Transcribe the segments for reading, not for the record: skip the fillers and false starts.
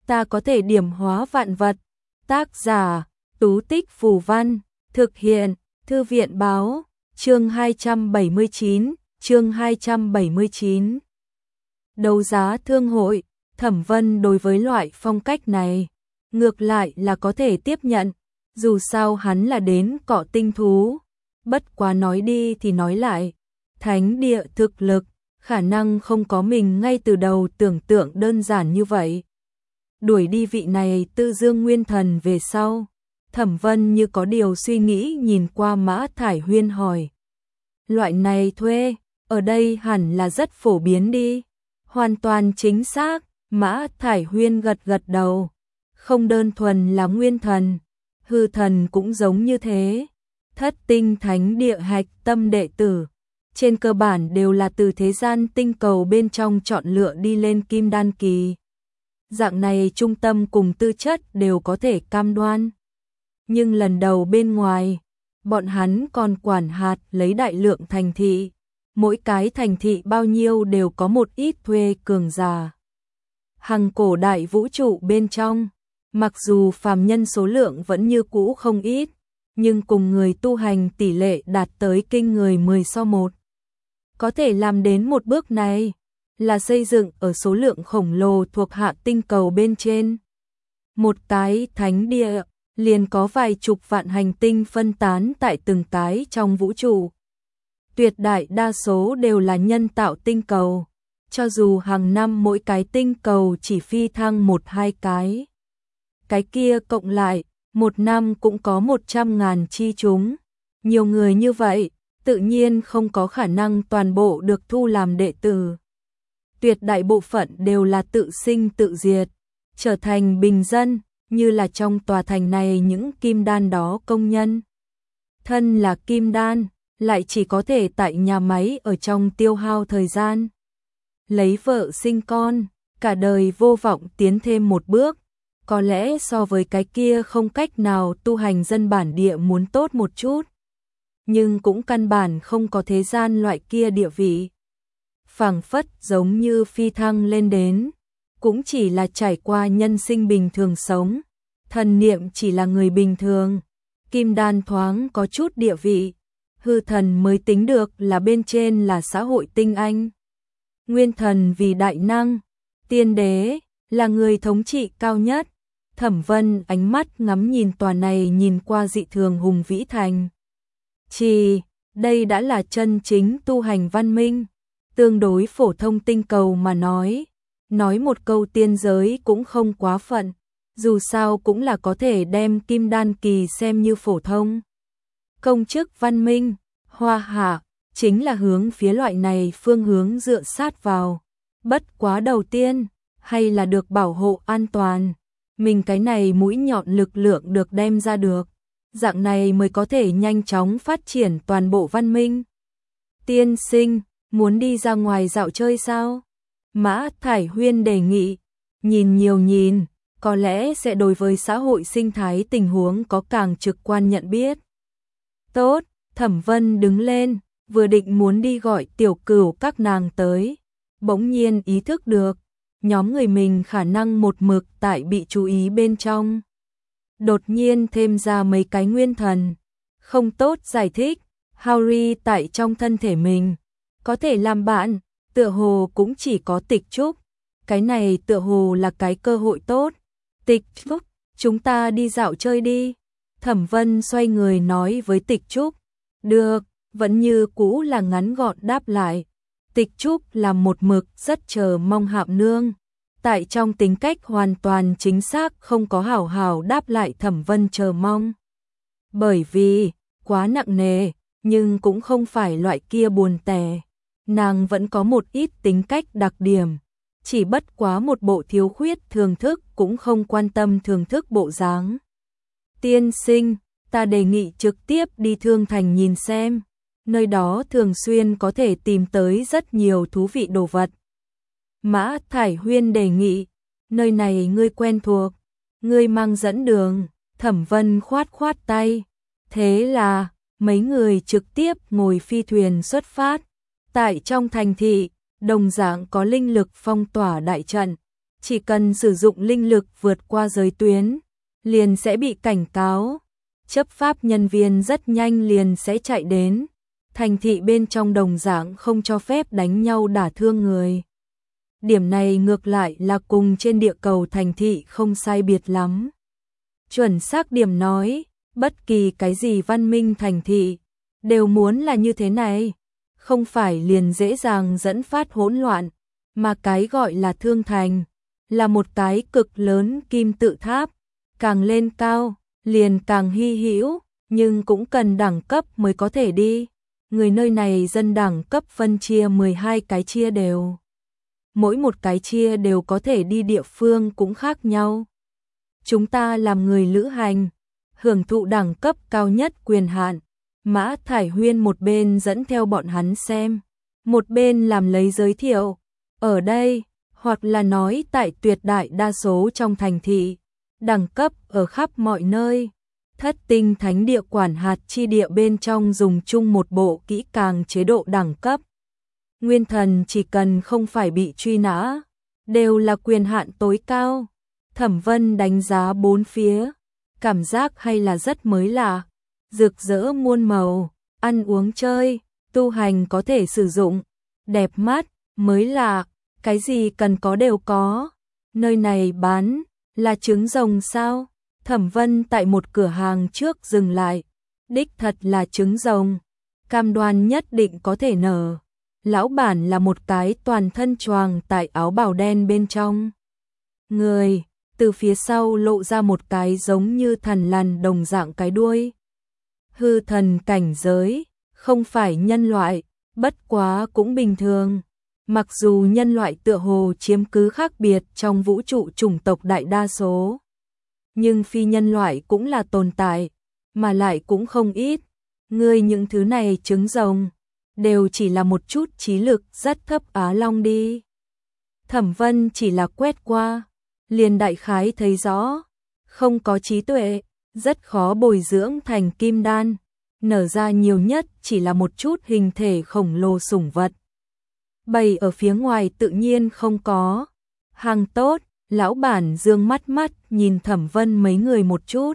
ta có thể điểm hóa vạn vật. Tác giả, Tú Tích Phù Văn, thực hiện, Thư viện Báo, chương 279. Đấu giá thương hội, Thẩm Vân đối với loại phong cách này, ngược lại là có thể tiếp nhận, dù sao hắn là đến cọ tinh thú. Bất quá nói đi thì nói lại, thánh địa thực lực, khả năng không có mình ngay từ đầu tưởng tượng đơn giản như vậy. Đuổi đi vị này Tư Dương Nguyên Thần về sau, Thẩm Vân như có điều suy nghĩ nhìn qua Mã Thải Huyên hỏi. Loại này thuê, ở đây hẳn là rất phổ biến đi. Hoàn toàn chính xác, Mã Thải Huyên gật gật đầu. Không đơn thuần là nguyên thần, hư thần cũng giống như thế. Thất tinh thánh địa hạch tâm đệ tử, trên cơ bản đều là từ thế gian tinh cầu bên trong chọn lựa đi lên kim đan kỳ. Dạng này trung tâm cùng tư chất đều có thể cam đoan. Nhưng lần đầu bên ngoài, bọn hắn còn quản hạt lấy đại lượng thành thị. Mỗi cái thành thị bao nhiêu đều có một ít thuê cường giả. Hằng cổ đại vũ trụ bên trong, mặc dù phàm nhân số lượng vẫn như cũ không ít, nhưng cùng người tu hành tỷ lệ đạt tới kinh người 10:1. Có thể làm đến một bước này, là xây dựng ở số lượng khổng lồ thuộc hạ tinh cầu bên trên. Một cái thánh địa, liền có vài chục vạn hành tinh phân tán tại từng cái trong vũ trụ. Tuyệt đại đa số đều là nhân tạo tinh cầu, cho dù hàng năm mỗi cái tinh cầu chỉ phi thăng 1-2 cái. Cái kia cộng lại, một năm cũng có 100.000 chi chúng. Nhiều người như vậy, tự nhiên không có khả năng toàn bộ được thu làm đệ tử. Tuyệt đại bộ phận đều là tự sinh tự diệt, trở thành bình dân, như là trong tòa thành này những kim đan đó công nhân. Thân là kim đan, lại chỉ có thể tại nhà máy ở trong tiêu hao thời gian. Lấy vợ sinh con, cả đời vô vọng tiến thêm một bước, có lẽ so với cái kia không cách nào tu hành dân bản địa muốn tốt một chút. Nhưng cũng căn bản không có thế gian loại kia địa vị. Phảng phất giống như phi thăng lên đến, cũng chỉ là trải qua nhân sinh bình thường sống, thần niệm chỉ là người bình thường, kim đan thoáng có chút địa vị, hư thần mới tính được là bên trên là xã hội tinh anh. Nguyên thần vì đại năng, tiên đế, là người thống trị cao nhất. Thẩm Vân ánh mắt ngắm nhìn tòa này nhìn qua dị thường hùng vĩ thành. Đây đã là chân chính tu hành văn minh. Tương đối phổ thông tinh cầu mà nói một câu tiên giới cũng không quá phận, dù sao cũng là có thể đem kim đan kỳ xem như phổ thông. Công chức văn minh, hoa hạ, chính là hướng phía loại này phương hướng dựa sát vào. Bất quá đầu tiên, hay là được bảo hộ an toàn, mình cái này mũi nhọn lực lượng được đem ra được, dạng này mới có thể nhanh chóng phát triển toàn bộ văn minh. Tiên sinh, muốn đi ra ngoài dạo chơi sao? Mã Thải Huyên đề nghị, nhìn, có lẽ sẽ đối với xã hội sinh thái tình huống có càng trực quan nhận biết. Tốt, Thẩm Vân đứng lên, vừa định muốn đi gọi Tiểu Cửu các nàng tới, bỗng nhiên ý thức được, nhóm người mình khả năng một mực tại bị chú ý bên trong. Đột nhiên thêm ra mấy cái nguyên thần, không tốt giải thích, Harry tại trong thân thể mình, có thể làm bạn, tựa hồ cũng chỉ có Tịch Trúc, cái này tựa hồ là cái cơ hội tốt. Tịch Trúc, chúng ta đi dạo chơi đi. Thẩm Vân xoay người nói với Tịch Trúc, được, vẫn như cũ là ngắn gọn đáp lại. Tịch Trúc là một mực rất chờ mong Hạm Nương, tại trong tính cách hoàn toàn chính xác không có hảo hảo đáp lại Thẩm Vân chờ mong. Bởi vì, quá nặng nề, nhưng cũng không phải loại kia buồn tẻ. Nàng vẫn có một ít tính cách đặc điểm, chỉ bất quá một bộ thiếu khuyết thưởng thức cũng không quan tâm thưởng thức bộ dáng. Tiên sinh, ta đề nghị trực tiếp đi Thương Thành nhìn xem, nơi đó thường xuyên có thể tìm tới rất nhiều thú vị đồ vật. Mã Thải Huyên đề nghị, nơi này ngươi quen thuộc, ngươi mang dẫn đường. Thẩm Vân khoát khoát tay, thế là mấy người trực tiếp ngồi phi thuyền xuất phát. Tại trong thành thị, đồng dạng có linh lực phong tỏa đại trận, chỉ cần sử dụng linh lực vượt qua giới tuyến, liền sẽ bị cảnh cáo. Chấp pháp nhân viên rất nhanh liền sẽ chạy đến. Thành thị bên trong đồng dạng không cho phép đánh nhau đả thương người. Điểm này ngược lại là cùng trên địa cầu thành thị không sai biệt lắm. Chuẩn xác điểm nói, bất kỳ cái gì văn minh thành thị đều muốn là như thế này, không phải liền dễ dàng dẫn phát hỗn loạn, mà cái gọi là thương thành là một cái cực lớn kim tự tháp, càng lên cao liền càng hy hữu, nhưng cũng cần đẳng cấp mới có thể đi. Người nơi này dân đẳng cấp phân chia 12 cái chia đều. Mỗi một cái chia đều có thể đi địa phương cũng khác nhau. Chúng ta làm người lữ hành, hưởng thụ đẳng cấp cao nhất quyền hạn. Mã Thải Huyên một bên dẫn theo bọn hắn xem, một bên làm lấy giới thiệu. Ở đây, hoặc là nói tại tuyệt đại đa số trong thành thị, đẳng cấp ở khắp mọi nơi. Thất tinh thánh địa quản hạt chi địa bên trong dùng chung một bộ kỹ càng chế độ đẳng cấp. Nguyên thần chỉ cần không phải bị truy nã, đều là quyền hạn tối cao. Thẩm Vân đánh giá bốn phía, cảm giác hay là rất mới lạ, rực rỡ muôn màu, ăn uống chơi, tu hành có thể sử dụng, đẹp mắt, mới lạ, cái gì cần có đều có. Nơi này bán là trứng rồng sao? Thẩm Vân tại một cửa hàng trước dừng lại, đích thật là trứng rồng, cam đoan nhất định có thể nở. Lão bản là một cái toàn thân choàng tại áo bào đen bên trong. Người, từ phía sau lộ ra một cái giống như thần lằn đồng dạng cái đuôi. Hư thần cảnh giới, không phải nhân loại, bất quá cũng bình thường. Mặc dù nhân loại tựa hồ chiếm cứ khác biệt trong vũ trụ chủng tộc đại đa số, nhưng phi nhân loại cũng là tồn tại, mà lại cũng không ít. Ngươi những thứ này trứng rồng, đều chỉ là một chút trí lực rất thấp Á Long đi. Thẩm Vân chỉ là quét qua, liền đại khái thấy rõ, không có trí tuệ, rất khó bồi dưỡng thành kim đan, nở ra nhiều nhất chỉ là một chút hình thể khổng lồ sủng vật. Bày ở phía ngoài tự nhiên không có. Hàng tốt, lão bản dương mắt nhìn Thẩm Vân mấy người một chút.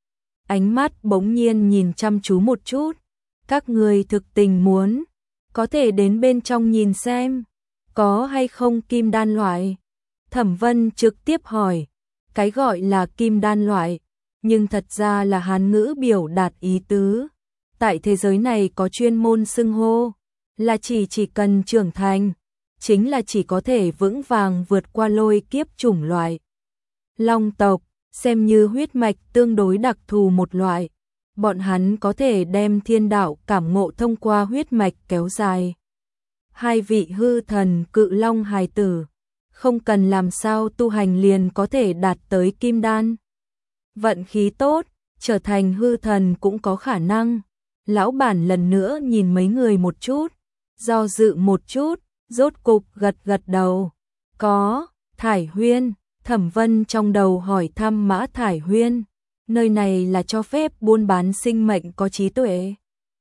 Ánh mắt bỗng nhiên nhìn chăm chú một chút. Các người thực tình muốn, có thể đến bên trong nhìn xem, có hay không kim đan loại. Thẩm Vân trực tiếp hỏi, cái gọi là kim đan loại, nhưng thật ra là Hán ngữ biểu đạt ý tứ. Tại thế giới này có chuyên môn xưng hô, là chỉ cần trưởng thành, chính là chỉ có thể vững vàng vượt qua lôi kiếp chủng loại. Long tộc, xem như huyết mạch tương đối đặc thù một loại, bọn hắn có thể đem thiên đạo cảm ngộ thông qua huyết mạch kéo dài. Hai vị hư thần cự long hài tử, không cần làm sao tu hành liền có thể đạt tới kim đan. Vận khí tốt, trở thành hư thần cũng có khả năng. Lão bản lần nữa nhìn mấy người một chút, do dự một chút, rốt cục gật đầu. Có, Thải Huyên. Thẩm Vân trong đầu hỏi thăm Mã Thải Huyên, nơi này là cho phép buôn bán sinh mệnh có trí tuệ.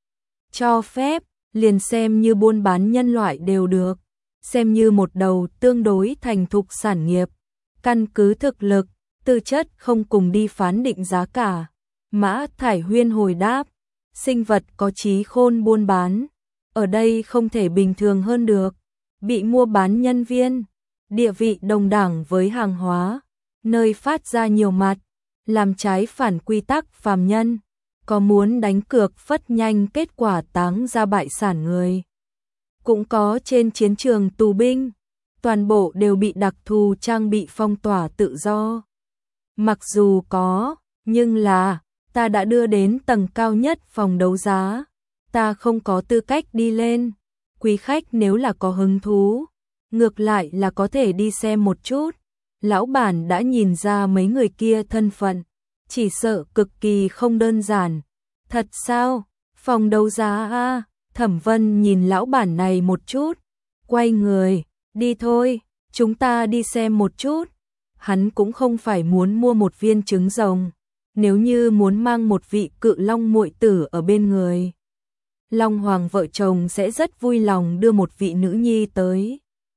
Cho phép, liền xem như buôn bán nhân loại đều được, xem như một đầu tương đối thành thục sản nghiệp. Căn cứ thực lực, tư chất không cùng đi phán định giá cả. Mã Thải Huyên hồi đáp, sinh vật có trí khôn buôn bán, ở đây không thể bình thường hơn được. Bị mua bán nhân viên, địa vị đồng đẳng với hàng hóa, nơi phát ra nhiều mặt, làm trái phản quy tắc phàm nhân, có muốn đánh cược phất nhanh kết quả táng ra bại sản người. Cũng có trên chiến trường tù binh, toàn bộ đều bị đặc thù trang bị phong tỏa tự do. Mặc dù có, nhưng là, ta đã đưa đến tầng cao nhất phòng đấu giá, ta không có tư cách đi lên. Quý khách nếu là có hứng thú, ngược lại là có thể đi xem một chút. Lão bản đã nhìn ra mấy người kia thân phận, chỉ sợ cực kỳ không đơn giản. Thật sao? Phòng đấu giá a? Thẩm Vân nhìn lão bản này một chút, quay người, đi thôi, chúng ta đi xem một chút. Hắn cũng không phải muốn mua một viên trứng rồng, nếu như muốn mang một vị cự long muội tử ở bên người, Long Hoàng vợ chồng sẽ rất vui lòng đưa một vị nữ nhi tới.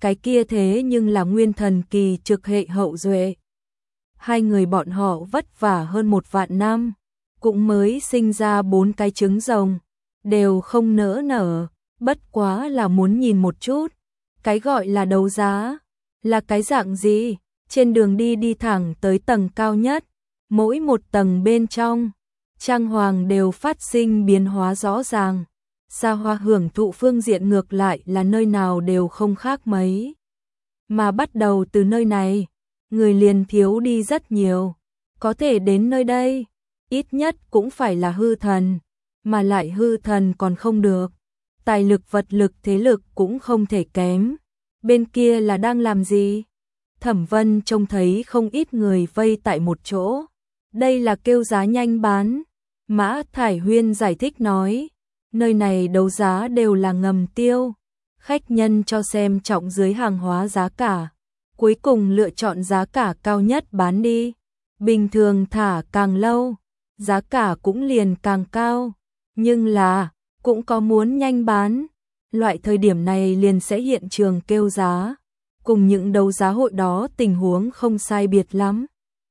cái kia thế nhưng là nguyên thần kỳ trực hệ hậu duệ. Hai người bọn họ vất vả hơn 1.000 năm, cũng mới sinh ra 4 cái trứng rồng, đều không nỡ nở, bất quá là muốn nhìn một chút. Cái gọi là đấu giá, là cái dạng gì? Trên đường đi thẳng tới tầng cao nhất, mỗi một tầng bên trong, trang hoàng đều phát sinh biến hóa rõ ràng. Xa hoa hưởng thụ phương diện ngược lại là nơi nào đều không khác mấy. Mà bắt đầu từ nơi này, người liền thiếu đi rất nhiều. Có thể đến nơi đây, ít nhất cũng phải là hư thần, mà lại hư thần còn không được. Tài lực vật lực thế lực cũng không thể kém. Bên kia là đang làm gì? Thẩm Vân trông thấy không ít người vây tại một chỗ. Đây là kêu giá nhanh bán. Mã Thải Huyên giải thích nói, nơi này đấu giá đều là ngầm tiêu. Khách nhân cho xem trọng dưới hàng hóa giá cả. Cuối cùng lựa chọn giá cả cao nhất bán đi. Bình thường thả càng lâu, giá cả cũng liền càng cao. Nhưng là, cũng có muốn nhanh bán. Loại thời điểm này liền sẽ hiện trường kêu giá. Cùng những đấu giá hội đó tình huống không sai biệt lắm.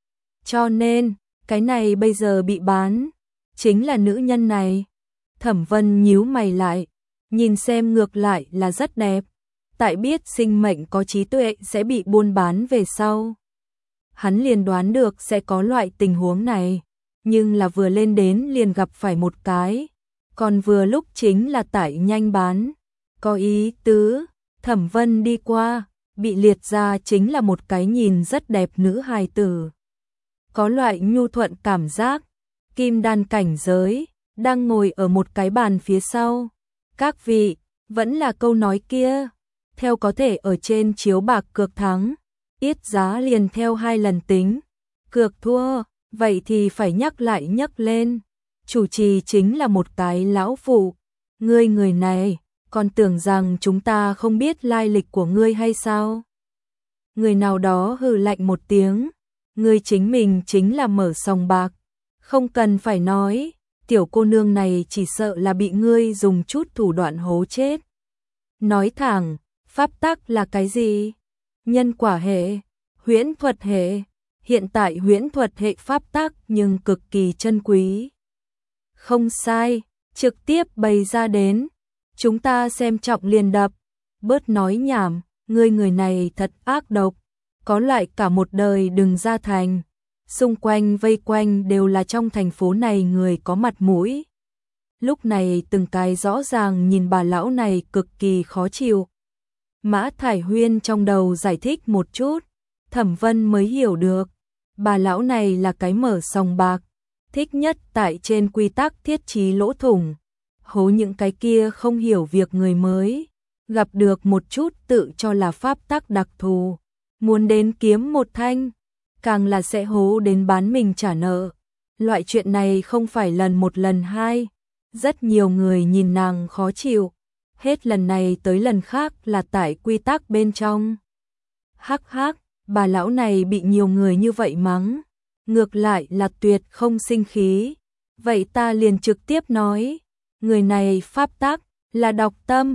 Cho nên, cái này bây giờ bị bán, chính là nữ nhân này. Thẩm Vân nhíu mày lại, nhìn xem ngược lại là rất đẹp. Tại biết sinh mệnh có trí tuệ sẽ bị buôn bán về sau. Hắn liền đoán được sẽ có loại tình huống này, nhưng là vừa lên đến liền gặp phải một cái. Còn vừa lúc chính là tại nhanh bán. Có ý tứ, Thẩm Vân đi qua, bị liệt ra chính là một cái nhìn rất đẹp nữ hài tử. Có loại nhu thuận cảm giác, kim đan cảnh giới, đang ngồi ở một cái bàn phía sau. Các vị, vẫn là câu nói kia, theo có thể ở trên chiếu bạc cược thắng, yết giá liền theo 2 lần tính. Cược thua, vậy thì phải nhắc lại nhắc lên. Chủ trì chính là một cái lão phụ. Ngươi người này, còn tưởng rằng chúng ta không biết lai lịch của ngươi hay sao? Người nào đó hừ lạnh một tiếng. Ngươi chính mình chính là mở sòng bạc. Không cần phải nói, tiểu cô nương này chỉ sợ là bị ngươi dùng chút thủ đoạn hố chết. Nói thẳng, pháp tắc là cái gì? Nhân quả hệ, huyễn thuật hệ. Hiện tại huyễn thuật hệ pháp tắc nhưng cực kỳ chân quý. Không sai, trực tiếp bày ra đến. Chúng ta xem trọng liền đập. Bớt nói nhảm, ngươi người này thật ác độc. Có loại cả một đời đừng ra thành. Xung quanh vây quanh đều là trong thành phố này người có mặt mũi. Lúc này từng cái rõ ràng nhìn bà lão này cực kỳ khó chịu. Mã Thải Huyên trong đầu giải thích một chút, Thẩm Vân mới hiểu được. Bà lão này là cái mở sòng bạc, thích nhất tại trên quy tắc thiết trí lỗ thủng, hố những cái kia không hiểu việc người mới, gặp được một chút tự cho là pháp tắc đặc thù, muốn đến kiếm một thanh, càng là sẽ hố đến bán mình trả nợ. Loại chuyện này không phải lần một lần hai, rất nhiều người nhìn nàng khó chịu, hết lần này tới lần khác là tại quy tắc bên trong. Hắc hắc, bà lão này bị nhiều người như vậy mắng, ngược lại là tuyệt không sinh khí. Vậy ta liền trực tiếp nói, người này pháp tắc là đọc tâm,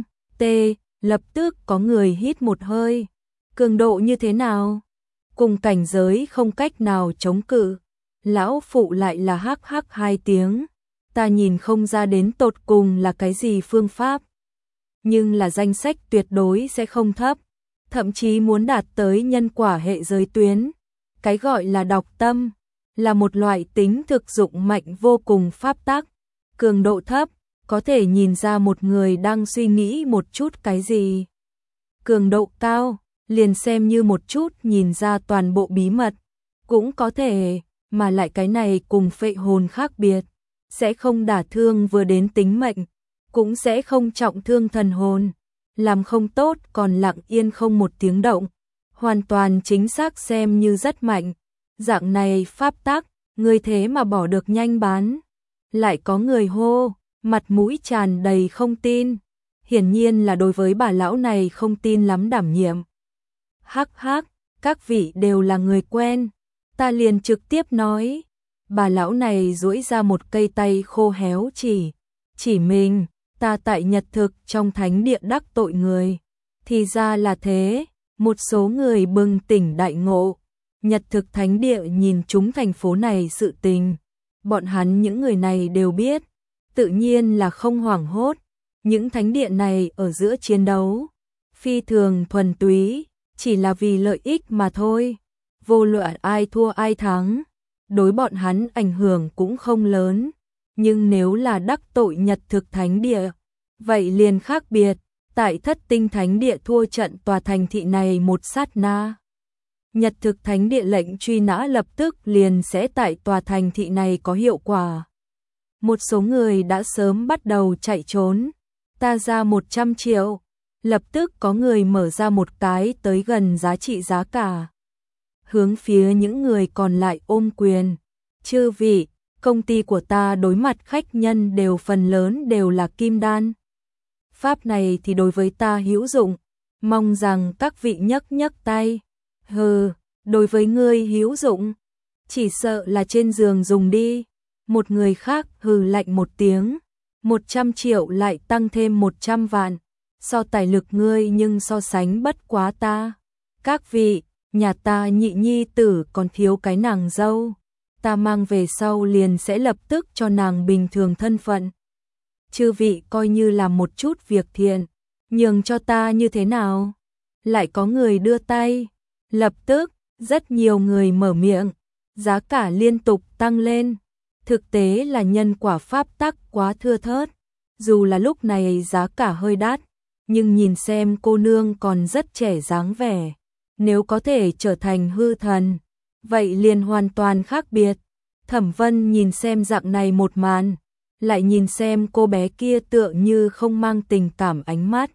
lập tức có người hít một hơi. Cường độ như thế nào? Cùng cảnh giới không cách nào chống cự. Lão phụ lại là hắc hắc 2 tiếng. Ta nhìn không ra đến tột cùng là cái gì phương pháp. Nhưng là danh sách tuyệt đối sẽ không thấp. Thậm chí muốn đạt tới nhân quả hệ giới tuyến. Cái gọi là đọc tâm, là một loại tính thực dụng mạnh vô cùng pháp tắc. Cường độ thấp, có thể nhìn ra một người đang suy nghĩ một chút cái gì. Cường độ cao, liền xem như một chút nhìn ra toàn bộ bí mật. Cũng có thể, mà lại cái này cùng phệ hồn khác biệt. Sẽ không đả thương vừa đến tính mệnh, cũng sẽ không trọng thương thần hồn. Làm không tốt còn lặng yên không một tiếng động. Hoàn toàn chính xác xem như rất mạnh. Dạng này pháp tắc, người thế mà bỏ được nhanh bán. Lại có người hô, mặt mũi tràn đầy không tin. Hiển nhiên là đối với bà lão này không tin lắm đảm nhiệm. Hắc hắc, các vị đều là người quen. Ta liền trực tiếp nói. Bà lão này duỗi ra một cây tay khô héo chỉ mình, ta tại nhật thực trong thánh địa đắc tội người. Thì ra là thế, một số người bừng tỉnh đại ngộ. Nhật thực thánh địa nhìn chúng thành phố này sự tình. Bọn hắn những người này đều biết, tự nhiên là không hoảng hốt. Những thánh địa này ở giữa chiến đấu, phi thường thuần túy, chỉ là vì lợi ích mà thôi. Vô luận ai thua ai thắng, đối bọn hắn ảnh hưởng cũng không lớn. Nhưng nếu là đắc tội Nhật thực thánh địa, vậy liền khác biệt. Tại Thất Tinh Thánh Địa thua trận tòa thành thị này một sát na, Nhật thực thánh địa lệnh truy nã lập tức liền sẽ tại tòa thành thị này có hiệu quả. Một số người đã sớm bắt đầu chạy trốn. Ta ra 100 triệu, lập tức có người mở ra một cái tới gần giá trị giá cả. Hướng phía những người còn lại ôm quyền. Chư vị, công ty của ta đối mặt khách nhân đều phần lớn đều là kim đan. Pháp này thì đối với ta hữu dụng, mong rằng các vị nhấc nhấc tay. Hừ, đối với ngươi hữu dụng, chỉ sợ là trên giường dùng đi. Một người khác hừ lạnh một tiếng, 100 triệu lại tăng thêm 100 vạn, so tài lực ngươi nhưng so sánh bất quá ta. Các vị, nhà ta nhị nhi tử còn thiếu cái nàng dâu, ta mang về sau liền sẽ lập tức cho nàng bình thường thân phận. Chư vị coi như là một chút việc thiện, nhường cho ta như thế nào? Lại có người đưa tay, lập tức, rất nhiều người mở miệng, giá cả liên tục tăng lên. Thực tế là nhân quả pháp tắc quá thưa thớt, dù là lúc này giá cả hơi đắt, nhưng nhìn xem cô nương còn rất trẻ dáng vẻ, nếu có thể trở thành hư thần, vậy liền hoàn toàn khác biệt. Thẩm Vân nhìn xem dạng này một màn, lại nhìn xem cô bé kia tựa như không mang tình cảm ánh mắt.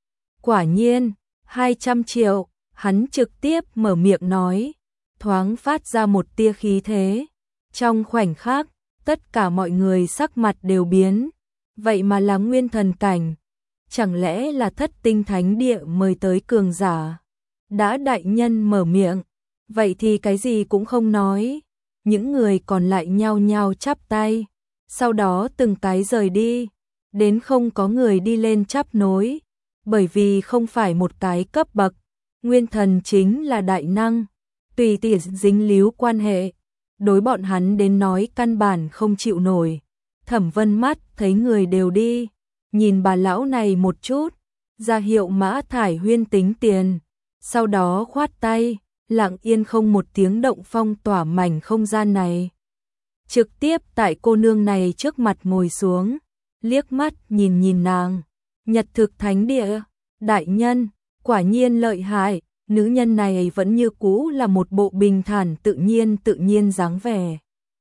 Quả nhiên, 200 triệu, hắn trực tiếp mở miệng nói, thoáng phát ra một tia khí thế. Trong khoảnh khắc, tất cả mọi người sắc mặt đều biến, vậy mà là nguyên thần cảnh. Chẳng lẽ là Thất Tinh Thánh Địa mời tới cường giả? Đã đại nhân mở miệng, vậy thì cái gì cũng không nói. Những người còn lại nhao nhao chắp tay, sau đó từng cái rời đi, đến không có người đi lên chắp nối, bởi vì không phải một cái cấp bậc, nguyên thần chính là đại năng, tùy tiện dính líu quan hệ, đối bọn hắn đến nói căn bản không chịu nổi. Thẩm Vân mắt thấy người đều đi, nhìn bà lão này một chút, ra hiệu Mã Thải Huyên tính tiền, sau đó khoát tay, lặng yên không một tiếng động phong tỏa mảnh không gian này. Trực tiếp tại cô nương này trước mặt ngồi xuống, liếc mắt nhìn nhìn nàng. Nhật thực thánh địa, đại nhân, quả nhiên lợi hại, nữ nhân này vẫn như cũ là một bộ bình thản tự nhiên dáng vẻ.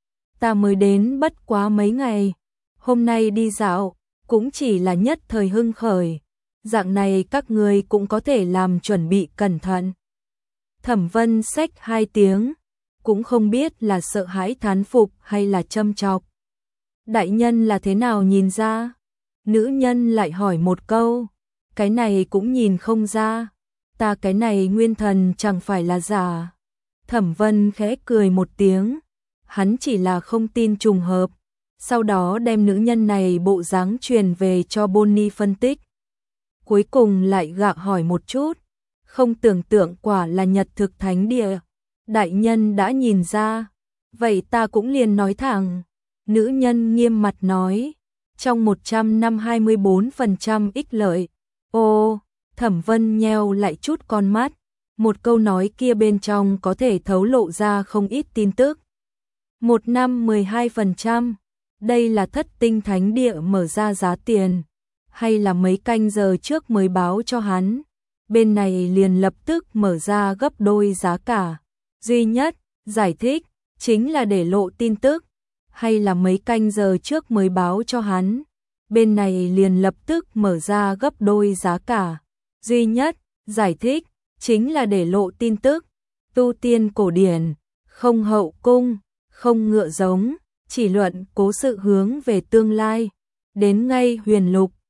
Ta mới đến bất quá mấy ngày, hôm nay đi dạo, cũng chỉ là nhất thời hưng khởi, dạng này các người cũng có thể làm chuẩn bị cẩn thận. Thẩm Vân xách 2 tiếng, cũng không biết là sợ hãi thán phục hay là châm chọc. Đại nhân là thế nào nhìn ra? Nữ nhân lại hỏi một câu, cái này cũng nhìn không ra, ta cái này nguyên thần chẳng phải là giả. Thẩm Vân khẽ cười một tiếng, hắn chỉ là không tin trùng hợp, sau đó đem nữ nhân này bộ dáng truyền về cho Bonnie phân tích. Cuối cùng lại gạ hỏi một chút, không tưởng tượng quả là Nhật thực thánh địa. Đại nhân đã nhìn ra, vậy ta cũng liền nói thẳng. Nữ nhân nghiêm mặt nói, trong 100 năm 24% ích lợi. Ô, Thẩm Vân nheo lại chút con mắt, một câu nói kia bên trong có thể thấu lộ ra không ít tin tức. 1 năm 12%, đây là Thất Tinh Thánh Địa mở ra giá tiền, hay là mấy canh giờ trước mới báo cho hắn, bên này liền lập tức mở ra gấp đôi giá cả. Duy nhất, giải thích, chính là để lộ tin tức, hay là mấy canh giờ trước mới báo cho hắn, bên này liền lập tức mở ra gấp đôi giá cả. Duy nhất, giải thích, chính là để lộ tin tức, tu tiên cổ điển, không hậu cung, không ngựa giống, chỉ luận cố sự hướng về tương lai, đến ngay huyền lục,